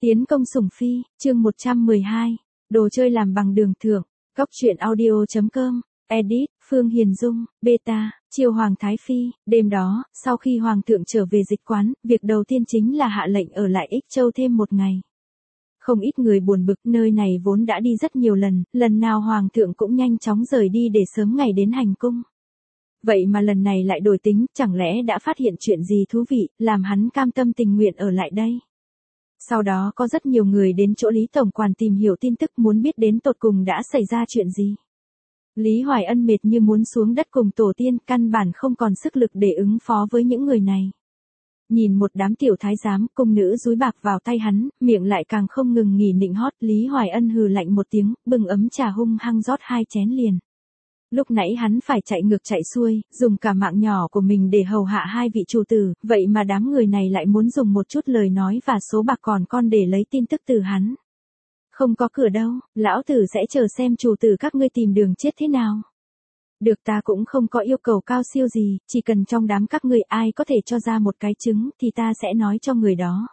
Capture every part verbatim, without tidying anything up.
Tiến công sủng phi, chương một trăm mười hai, đồ chơi làm bằng đường thưởng, góc truyện audio chấm com, edit, Phương Hiền Dung, beta, chiêu Hoàng Thái Phi. Đêm đó, sau khi Hoàng thượng trở về dịch quán, việc đầu tiên chính là hạ lệnh ở lại Ích Châu thêm một ngày. Không ít người buồn bực, nơi này vốn đã đi rất nhiều lần, lần nào Hoàng thượng cũng nhanh chóng rời đi để sớm ngày đến hành cung. Vậy mà lần này lại đổi tính, chẳng lẽ đã phát hiện chuyện gì thú vị, làm hắn cam tâm tình nguyện ở lại đây. Sau đó có rất nhiều người đến chỗ Lý Tổng Quản tìm hiểu tin tức, muốn biết đến tột cùng đã xảy ra chuyện gì. Lý Hoài Ân mệt như muốn xuống đất cùng tổ tiên, căn bản không còn sức lực để ứng phó với những người này. Nhìn một đám tiểu thái giám, cung nữ dúi bạc vào tay hắn, miệng lại càng không ngừng nghỉ nịnh hót. Lý Hoài Ân hừ lạnh một tiếng, bưng ấm trà hung hăng rót hai chén liền. Lúc nãy hắn phải chạy ngược chạy xuôi, dùng cả mạng nhỏ của mình để hầu hạ hai vị chủ tử, vậy mà đám người này lại muốn dùng một chút lời nói và số bạc còn con để lấy tin tức từ hắn. Không có cửa đâu, lão tử sẽ chờ xem chủ tử các ngươi tìm đường chết thế nào. Được, ta cũng không có yêu cầu cao siêu gì, chỉ cần trong đám các ngươi ai có thể cho ra một cái trứng thì ta sẽ nói cho người đó.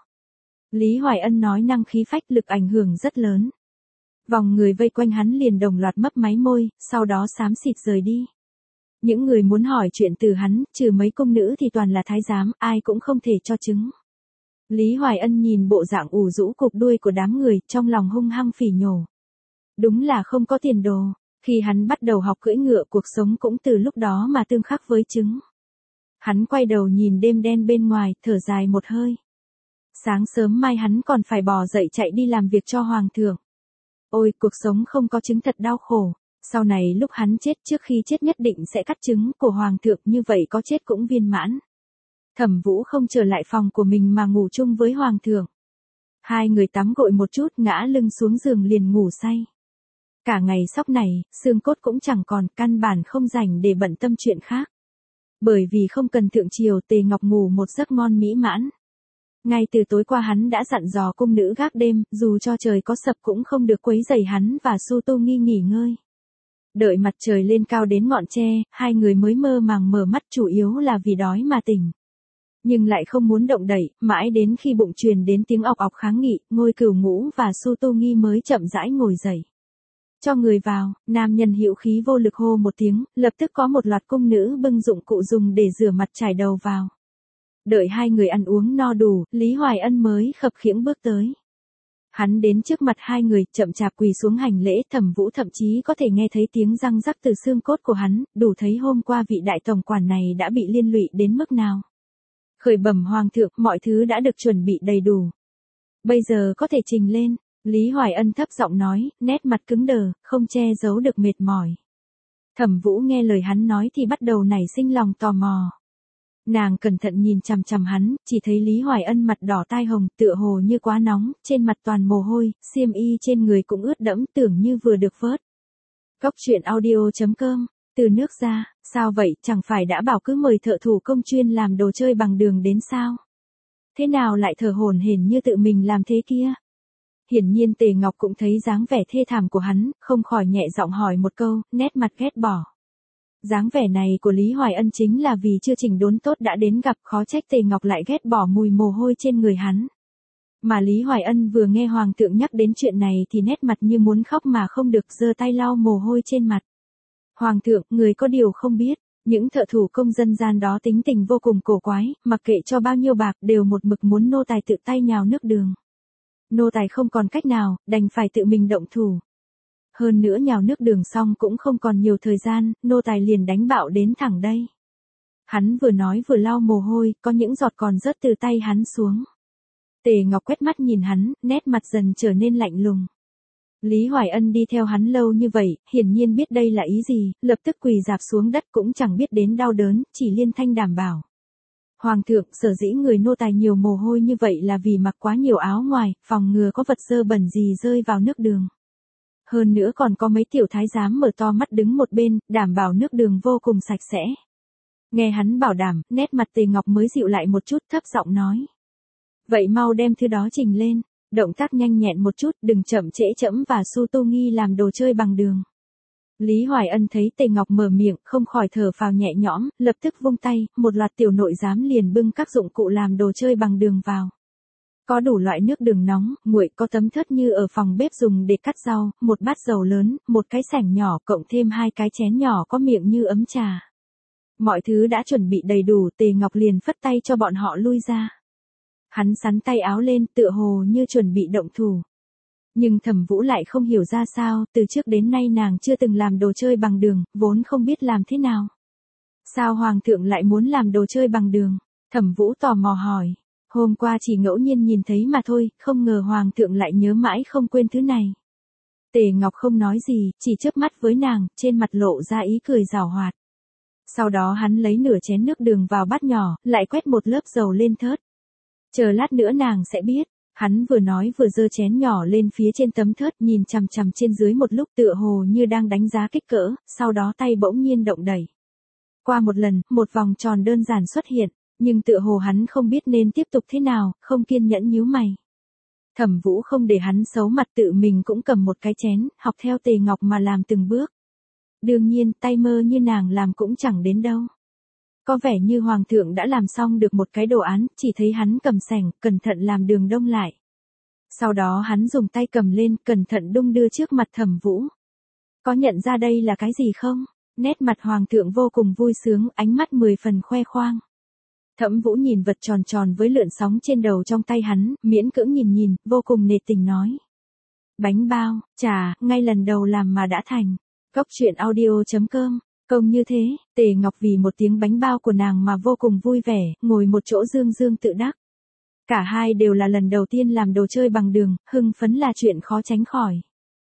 Lý Hoài Ân nói năng khí phách, lực ảnh hưởng rất lớn. Vòng người vây quanh hắn liền đồng loạt mấp máy môi, sau đó xám xịt rời đi. Những người muốn hỏi chuyện từ hắn, trừ mấy cung nữ thì toàn là thái giám, ai cũng không thể cho chứng. Lý Hoài Ân nhìn bộ dạng ủ rũ cụp đuôi của đám người, trong lòng hung hăng phỉ nhổ. Đúng là không có tiền đồ, khi hắn bắt đầu học cưỡi ngựa, cuộc sống cũng từ lúc đó mà tương khắc với trứng. Hắn quay đầu nhìn đêm đen bên ngoài, thở dài một hơi. Sáng sớm mai hắn còn phải bò dậy chạy đi làm việc cho Hoàng thượng. Ôi, cuộc sống không có trứng thật đau khổ. Sau này lúc hắn chết, trước khi chết nhất định sẽ cắt trứng của Hoàng thượng, như vậy có chết cũng viên mãn. Thẩm Vũ không trở lại phòng của mình mà ngủ chung với Hoàng thượng. Hai người tắm gội một chút, ngã lưng xuống giường liền ngủ say. Cả ngày sóc này, xương cốt cũng chẳng còn, căn bản không rảnh để bận tâm chuyện khác. Bởi vì không cần thượng triều, Tề Ngọc ngủ một giấc ngon mỹ mãn. Ngay từ tối qua hắn đã dặn dò cung nữ gác đêm, dù cho trời có sập cũng không được quấy rầy hắn và Su Tu Nghi nghỉ ngơi. Đợi mặt trời lên cao đến ngọn tre, hai người mới mơ màng mở mắt, chủ yếu là vì đói mà tỉnh. Nhưng lại không muốn động đậy, mãi đến khi bụng truyền đến tiếng ọc ọc kháng nghị, Ngôi Cửu Ngũ và Su Tu Nghi mới chậm rãi ngồi dậy. Cho người vào, nam nhân hữu khí vô lực hô một tiếng, lập tức có một loạt cung nữ bưng dụng cụ dùng để rửa mặt trải đầu vào. Đợi hai người ăn uống no đủ, Lý Hoài Ân mới khập khiễng bước tới. Hắn đến trước mặt hai người, chậm chạp quỳ xuống hành lễ. Thẩm Vũ thậm chí có thể nghe thấy tiếng răng rắc từ xương cốt của hắn, đủ thấy hôm qua vị đại tổng quản này đã bị liên lụy đến mức nào. Khởi bẩm Hoàng thượng, mọi thứ đã được chuẩn bị đầy đủ. Bây giờ có thể trình lên. Lý Hoài Ân thấp giọng nói, nét mặt cứng đờ, không che giấu được mệt mỏi. Thẩm Vũ nghe lời hắn nói thì bắt đầu nảy sinh lòng tò mò. Nàng cẩn thận nhìn chằm chằm hắn, chỉ thấy Lý Hoài Ân mặt đỏ tai hồng, tựa hồ như quá nóng, trên mặt toàn mồ hôi, xiêm y trên người cũng ướt đẫm, tưởng như vừa được vớt. Góc truyện audio chấm com, từ nước ra, sao vậy, chẳng phải đã bảo cứ mời thợ thủ công chuyên làm đồ chơi bằng đường đến sao? Thế nào lại thở hổn hển như tự mình làm thế kia? Hiển nhiên Tề Ngọc cũng thấy dáng vẻ thê thảm của hắn, không khỏi nhẹ giọng hỏi một câu, nét mặt ghét bỏ. Dáng vẻ này của Lý Hoài Ân chính là vì chưa chỉnh đốn tốt đã đến gặp, khó trách Tề Ngọc lại ghét bỏ mùi mồ hôi trên người hắn. Mà Lý Hoài Ân vừa nghe Hoàng thượng nhắc đến chuyện này thì nét mặt như muốn khóc mà không được, giơ tay lau mồ hôi trên mặt. Hoàng thượng, người có điều không biết, những thợ thủ công dân gian đó tính tình vô cùng cổ quái, mặc kệ cho bao nhiêu bạc đều một mực muốn nô tài tự tay nhào nước đường. Nô tài không còn cách nào, đành phải tự mình động thủ. Hơn nữa nhào nước đường xong cũng không còn nhiều thời gian, nô tài liền đánh bạo đến thẳng đây. Hắn vừa nói vừa lau mồ hôi, có những giọt còn rớt từ tay hắn xuống. Tề Ngọc quét mắt nhìn hắn, nét mặt dần trở nên lạnh lùng. Lý Hoài Ân đi theo hắn lâu như vậy, hiển nhiên biết đây là ý gì, lập tức quỳ rạp xuống đất cũng chẳng biết đến đau đớn, chỉ liên thanh đảm bảo. Hoàng thượng, sở dĩ người nô tài nhiều mồ hôi như vậy là vì mặc quá nhiều áo ngoài, phòng ngừa có vật dơ bẩn gì rơi vào nước đường. Hơn nữa còn có mấy tiểu thái giám mở to mắt đứng một bên, đảm bảo nước đường vô cùng sạch sẽ. Nghe hắn bảo đảm, nét mặt Tề Ngọc mới dịu lại một chút, thấp giọng nói. Vậy mau đem thứ đó trình lên, động tác nhanh nhẹn một chút, đừng chậm trễ trẫm và Su Tu Nghi làm đồ chơi bằng đường. Lý Hoài Ân thấy Tề Ngọc mở miệng, không khỏi thở phào nhẹ nhõm, lập tức vung tay, một loạt tiểu nội giám liền bưng các dụng cụ làm đồ chơi bằng đường vào. Có đủ loại nước đường nóng, nguội, có tấm thớt như ở phòng bếp dùng để cắt rau, một bát dầu lớn, một cái sảnh nhỏ cộng thêm hai cái chén nhỏ có miệng như ấm trà. Mọi thứ đã chuẩn bị đầy đủ, Tề Ngọc liền phất tay cho bọn họ lui ra. Hắn xắn tay áo lên tựa hồ như chuẩn bị động thủ. Nhưng Thẩm Vũ lại không hiểu ra sao, từ trước đến nay nàng chưa từng làm đồ chơi bằng đường, vốn không biết làm thế nào. Sao Hoàng thượng lại muốn làm đồ chơi bằng đường? Thẩm Vũ tò mò hỏi. Hôm qua chỉ ngẫu nhiên nhìn thấy mà thôi, không ngờ Hoàng thượng lại nhớ mãi không quên thứ này. Tề Ngọc không nói gì, chỉ chớp mắt với nàng, trên mặt lộ ra ý cười giảo hoạt. Sau đó hắn lấy nửa chén nước đường vào bát nhỏ, lại quét một lớp dầu lên thớt. Chờ lát nữa nàng sẽ biết. Hắn vừa nói vừa giơ chén nhỏ lên phía trên tấm thớt, nhìn chằm chằm trên dưới một lúc tựa hồ như đang đánh giá kích cỡ, sau đó tay bỗng nhiên động đẩy. Qua một lần, một vòng tròn đơn giản xuất hiện, nhưng tựa hồ hắn không biết nên tiếp tục thế nào, không kiên nhẫn nhíu mày. Thẩm Vũ không để hắn xấu mặt, tự mình cũng cầm một cái chén, học theo Tề Ngọc mà làm từng bước. Đương nhiên, tay mơ như nàng làm cũng chẳng đến đâu. Có vẻ như Hoàng thượng đã làm xong được một cái đồ án, chỉ thấy hắn cầm sành, cẩn thận làm đường đông lại. Sau đó hắn dùng tay cầm lên, cẩn thận đung đưa trước mặt Thẩm Vũ. Có nhận ra đây là cái gì không? Nét mặt Hoàng thượng vô cùng vui sướng, ánh mắt mười phần khoe khoang. Thẩm Vũ nhìn vật tròn tròn với lượn sóng trên đầu trong tay hắn, miễn cưỡng nhìn nhìn, vô cùng nể tình nói. Bánh bao, chà, ngay lần đầu làm mà đã thành. Góc truyện audio chấm com. Công như thế, Tề Ngọc vì một tiếng bánh bao của nàng mà vô cùng vui vẻ, ngồi một chỗ dương dương tự đắc. Cả hai đều là lần đầu tiên làm đồ chơi bằng đường, hưng phấn là chuyện khó tránh khỏi.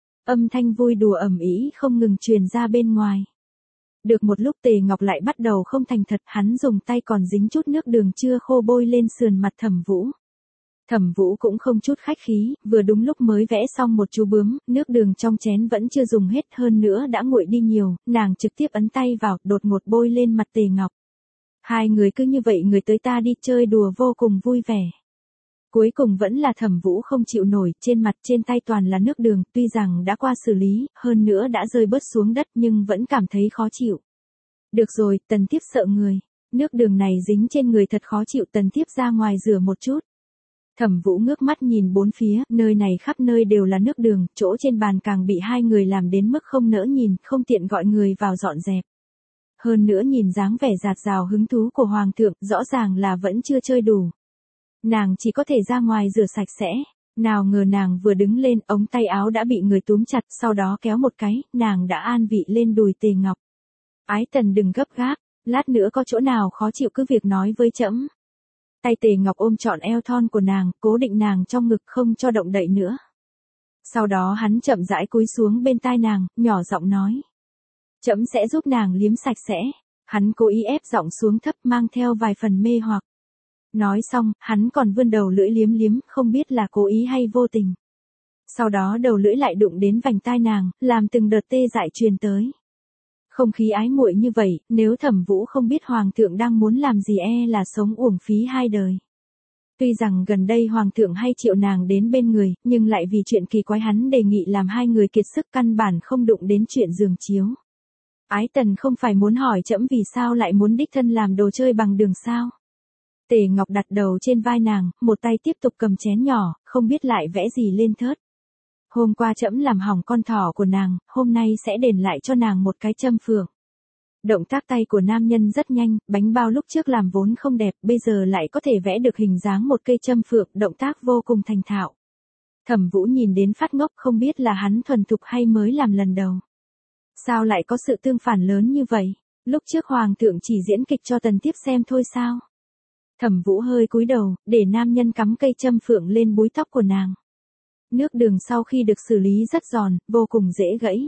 Âm thanh vui đùa ầm ĩ không ngừng truyền ra bên ngoài. Được một lúc Tề Ngọc lại bắt đầu không thành thật, hắn dùng tay còn dính chút nước đường chưa khô bôi lên sườn mặt Thẩm Vũ. Thẩm Vũ cũng không chút khách khí, vừa đúng lúc mới vẽ xong một chú bướm, nước đường trong chén vẫn chưa dùng hết, hơn nữa đã nguội đi nhiều, nàng trực tiếp ấn tay vào, đột ngột bôi lên mặt Tề Ngọc. Hai người cứ như vậy người tới ta đi chơi đùa vô cùng vui vẻ. Cuối cùng vẫn là Thẩm Vũ không chịu nổi, trên mặt trên tay toàn là nước đường, tuy rằng đã qua xử lý, hơn nữa đã rơi bớt xuống đất nhưng vẫn cảm thấy khó chịu. Được rồi, Tần Thiếp sợ người, nước đường này dính trên người thật khó chịu, Tần Thiếp ra ngoài rửa một chút. Thẩm Vũ ngước mắt nhìn bốn phía, nơi này khắp nơi đều là nước đường, chỗ trên bàn càng bị hai người làm đến mức không nỡ nhìn, không tiện gọi người vào dọn dẹp. Hơn nữa nhìn dáng vẻ dạt dào hứng thú của Hoàng thượng, rõ ràng là vẫn chưa chơi đủ. Nàng chỉ có thể ra ngoài rửa sạch sẽ. Nào ngờ nàng vừa đứng lên, ống tay áo đã bị người túm chặt, sau đó kéo một cái, nàng đã an vị lên đùi Tề Ngọc. Ái Tần đừng gấp gáp, lát nữa có chỗ nào khó chịu cứ việc nói với trẫm. Tay Tề Ngọc ôm trọn eo thon của nàng, cố định nàng trong ngực không cho động đậy nữa. Sau đó hắn chậm rãi cúi xuống bên tai nàng, nhỏ giọng nói. Trẫm sẽ giúp nàng liếm sạch sẽ. Hắn cố ý ép giọng xuống thấp mang theo vài phần mê hoặc. Nói xong, hắn còn vươn đầu lưỡi liếm liếm, không biết là cố ý hay vô tình. Sau đó đầu lưỡi lại đụng đến vành tai nàng, làm từng đợt tê dại truyền tới. Không khí ái muội như vậy, nếu Thẩm Vũ không biết Hoàng thượng đang muốn làm gì e là sống uổng phí hai đời. Tuy rằng gần đây Hoàng thượng hay triệu nàng đến bên người, nhưng lại vì chuyện kỳ quái hắn đề nghị làm hai người kiệt sức căn bản không đụng đến chuyện giường chiếu. Ái Tần không phải muốn hỏi trẫm vì sao lại muốn đích thân làm đồ chơi bằng đường sao? Tề Ngọc đặt đầu trên vai nàng, một tay tiếp tục cầm chén nhỏ, không biết lại vẽ gì lên thớt. Hôm qua trẫm làm hỏng con thỏ của nàng, hôm nay sẽ đền lại cho nàng một cái châm phượng. Động tác tay của nam nhân rất nhanh, bánh bao lúc trước làm vốn không đẹp, bây giờ lại có thể vẽ được hình dáng một cây châm phượng, động tác vô cùng thành thạo. Thẩm Vũ nhìn đến phát ngốc, không biết là hắn thuần thục hay mới làm lần đầu. Sao lại có sự tương phản lớn như vậy? Lúc trước Hoàng thượng chỉ diễn kịch cho Tần Thiếp xem thôi sao? Thẩm Vũ hơi cúi đầu, để nam nhân cắm cây châm phượng lên búi tóc của nàng. Nước đường sau khi được xử lý rất giòn, vô cùng dễ gãy.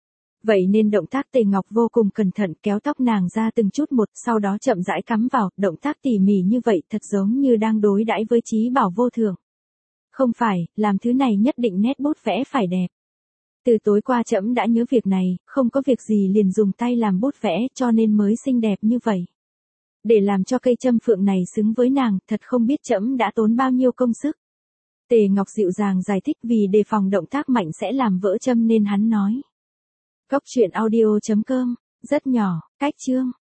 Vậy nên động tác Tề Ngọc vô cùng cẩn thận kéo tóc nàng ra từng chút một, sau đó chậm rãi cắm vào, động tác tỉ mỉ như vậy thật giống như đang đối đãi với trí bảo vô thượng. Không phải, làm thứ này nhất định nét bút vẽ phải đẹp. Từ tối qua trẫm đã nhớ việc này, không có việc gì liền dùng tay làm bút vẽ cho nên mới xinh đẹp như vậy. Để làm cho cây châm phượng này xứng với nàng, thật không biết trẫm đã tốn bao nhiêu công sức. Tề Ngọc dịu dàng giải thích vì đề phòng động tác mạnh sẽ làm vỡ châm nên hắn nói. Góc truyện audio chấm com, rất nhỏ, cách chương.